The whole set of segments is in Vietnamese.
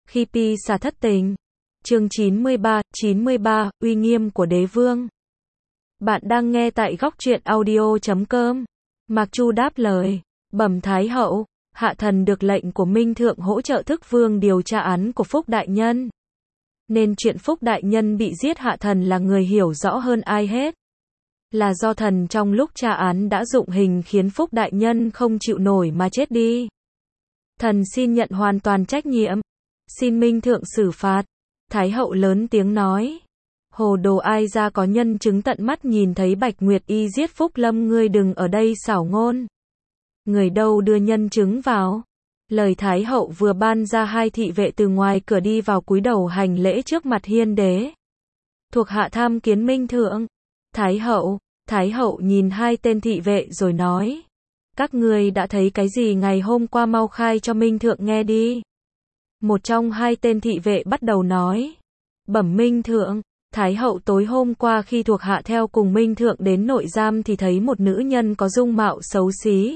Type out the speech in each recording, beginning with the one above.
Khi Pi xà thất tình. Chương 93, uy nghiêm của đế vương. Bạn đang nghe tại góc truyện audio.com. Mạc Chu đáp lời, bẩm Thái hậu, hạ thần được lệnh của Minh Thượng hỗ trợ Thức Vương điều tra án của Phúc Đại Nhân. Nên chuyện Phúc Đại Nhân bị giết hạ thần là người hiểu rõ hơn ai hết. Là do thần trong lúc tra án đã dụng hình khiến Phúc Đại Nhân không chịu nổi mà chết đi. Thần xin nhận hoàn toàn trách nhiệm. Xin Minh Thượng xử phạt. Thái hậu lớn tiếng nói. Hồ đồ, ai ra có nhân chứng tận mắt nhìn thấy Bạch Nguyệt Y giết Phúc Lâm, ngươi đừng ở đây xảo ngôn. Người đâu đưa nhân chứng vào? Lời Thái hậu vừa ban ra, hai thị vệ từ ngoài cửa đi vào cúi đầu hành lễ trước mặt hiên đế. Thuộc hạ tham kiến Minh Thượng. Thái hậu nhìn hai tên thị vệ rồi nói. Các ngươi đã thấy cái gì ngày hôm qua, mau khai cho Minh Thượng nghe đi. Một trong hai tên thị vệ bắt đầu nói. Bẩm Minh Thượng, Thái hậu, tối hôm qua khi thuộc hạ theo cùng Minh Thượng đến nội giam thì thấy một nữ nhân có dung mạo xấu xí.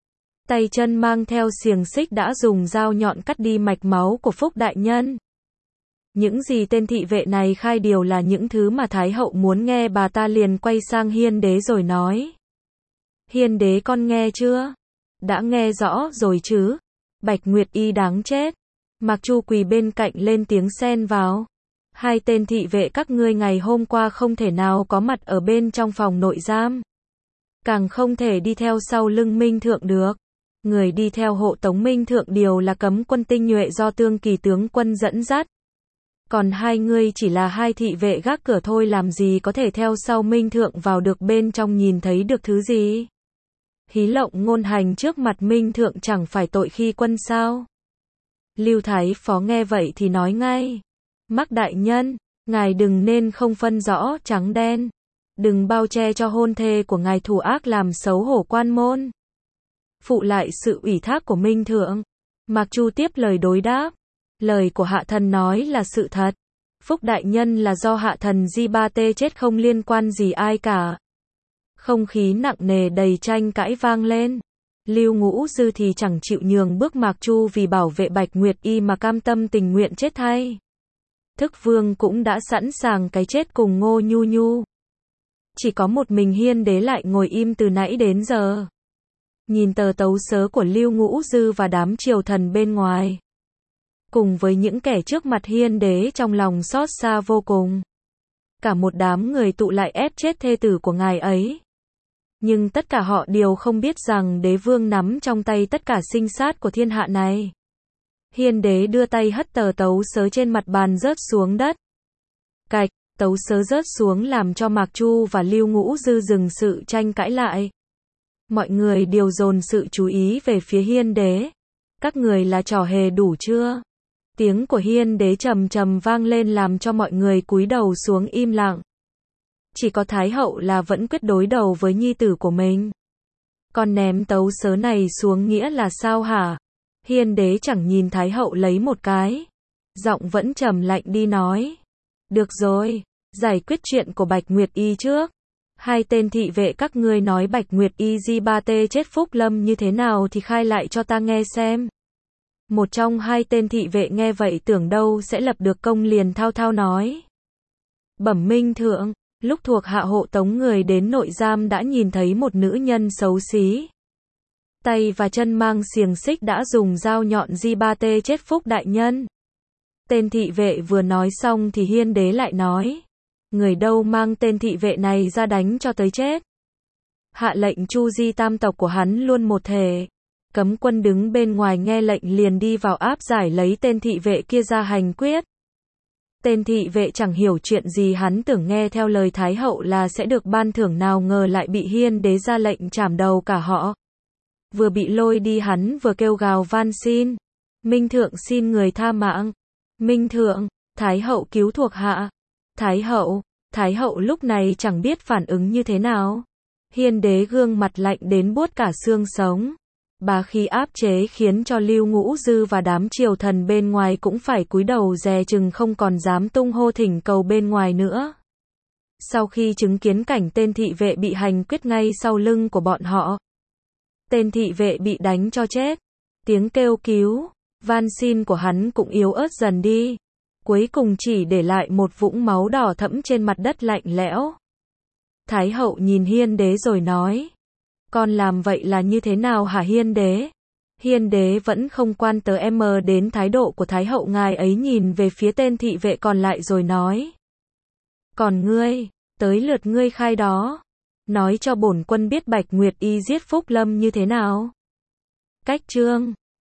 Tay chân mang theo xiềng xích đã dùng dao nhọn cắt đi mạch máu của Phúc Đại Nhân. Những gì tên thị vệ này khai đều là những thứ mà Thái hậu muốn nghe. Bà ta liền quay sang hiên đế rồi nói. Hiên đế, con nghe chưa? Đã nghe rõ rồi chứ? Bạch Nguyệt Y đáng chết. Mạc Chu quỳ bên cạnh lên tiếng xen vào. Hai tên thị vệ các ngươi ngày hôm qua không thể nào có mặt ở bên trong phòng nội giam. Càng không thể đi theo sau lưng Minh Thượng được. Người đi theo hộ tống Minh Thượng đều là cấm quân tinh nhuệ do Tương Kỳ tướng quân dẫn dắt. Còn hai ngươi chỉ là hai thị vệ gác cửa thôi, làm gì có thể theo sau Minh Thượng vào được bên trong nhìn thấy được thứ gì? Hí lộng ngôn hành trước mặt Minh Thượng chẳng phải tội khi quân sao? Lưu Thái Phó nghe vậy thì nói ngay. Mác đại nhân, ngài đừng nên không phân rõ trắng đen. Đừng bao che cho hôn thê của ngài thủ ác làm xấu hổ quan môn. Phụ lại sự ủy thác của Minh Thượng. Mạc Chu tiếp lời đối đáp. Lời của hạ thần nói là sự thật. Phúc Đại Nhân là do hạ thần Di Ba Tê chết, không liên quan gì ai cả. Không khí nặng nề đầy tranh cãi vang lên. Lưu Ngũ Dư thì chẳng chịu nhường bước Mạc Chu vì bảo vệ Bạch Nguyệt Y mà cam tâm tình nguyện chết thay. Thức Vương cũng đã sẵn sàng cái chết cùng Ngô Nhu Nhu. Chỉ có một mình hiên đế lại ngồi im từ nãy đến giờ. Nhìn tờ tấu sớ của Lưu Ngũ Dư và đám triều thần bên ngoài. Cùng với những kẻ trước mặt hiên đế trong lòng xót xa vô cùng. Cả một đám người tụ lại ép chết thê tử của ngài ấy. Nhưng tất cả họ đều không biết rằng đế vương nắm trong tay tất cả sinh sát của thiên hạ này. Hiên đế đưa tay hất tờ tấu sớ trên mặt bàn rớt xuống đất. Cạch, tấu sớ rớt xuống làm cho Mạc Chu và Lưu Ngũ Dư dừng sự tranh cãi lại. Mọi người đều dồn sự chú ý về phía hiên đế. Các người là trò hề đủ chưa? Tiếng của hiên đế trầm trầm vang lên làm cho mọi người cúi đầu xuống im lặng. Chỉ có Thái hậu là vẫn quyết đối đầu với nhi tử của mình. Con ném tấu sớ này xuống nghĩa là sao hả? Hiên đế chẳng nhìn Thái hậu lấy một cái. Giọng vẫn trầm lạnh đi nói. Được rồi, giải quyết chuyện của Bạch Nguyệt Y trước. Hai tên thị vệ các ngươi nói Bạch Nguyệt Y Di Ba Tê chết Phúc Lâm như thế nào thì khai lại cho ta nghe xem. Một trong hai tên thị vệ nghe vậy tưởng đâu sẽ lập được công liền thao thao nói. Bẩm Minh Thượng, lúc thuộc hạ hộ tống người đến nội giam đã nhìn thấy một nữ nhân xấu xí. Tay và chân mang xiềng xích đã dùng dao nhọn Di Ba Tê chết Phúc Đại Nhân. Tên thị vệ vừa nói xong thì hiên đế lại nói. Người đâu mang tên thị vệ này ra đánh cho tới chết. Hạ lệnh Chu Di tam tộc của hắn luôn một thể. Cấm quân đứng bên ngoài nghe lệnh liền đi vào áp giải lấy tên thị vệ kia ra hành quyết. Tên thị vệ chẳng hiểu chuyện gì, hắn tưởng nghe theo lời Thái hậu là sẽ được ban thưởng, nào ngờ lại bị hiên đế ra lệnh trảm đầu cả họ. Vừa bị lôi đi hắn vừa kêu gào van xin. Minh Thượng xin người tha mạng. Minh Thượng, Thái hậu cứu thuộc hạ. Thái hậu lúc này chẳng biết phản ứng như thế nào. Hiên đế gương mặt lạnh đến buốt cả xương sống. Bá khí áp chế khiến cho Lưu Ngũ Dư và đám triều thần bên ngoài cũng phải cúi đầu dè chừng, không còn dám tung hô thỉnh cầu bên ngoài nữa. Sau khi chứng kiến cảnh tên thị vệ bị hành quyết ngay sau lưng của bọn họ. Tên thị vệ bị đánh cho chết. Tiếng kêu cứu van xin của hắn cũng yếu ớt dần đi. Cuối cùng chỉ để lại một vũng máu đỏ thẫm trên mặt đất lạnh lẽo. Thái hậu nhìn Hiên đế rồi nói. Con làm vậy là như thế nào hả Hiên đế? Hiên đế vẫn không quan đến thái độ của Thái hậu, ngài ấy nhìn về phía tên thị vệ còn lại rồi nói. Còn ngươi, tới lượt ngươi khai đó. Nói cho bổn quân biết Bạch Nguyệt Y giết Phúc Lâm như thế nào. Cách chương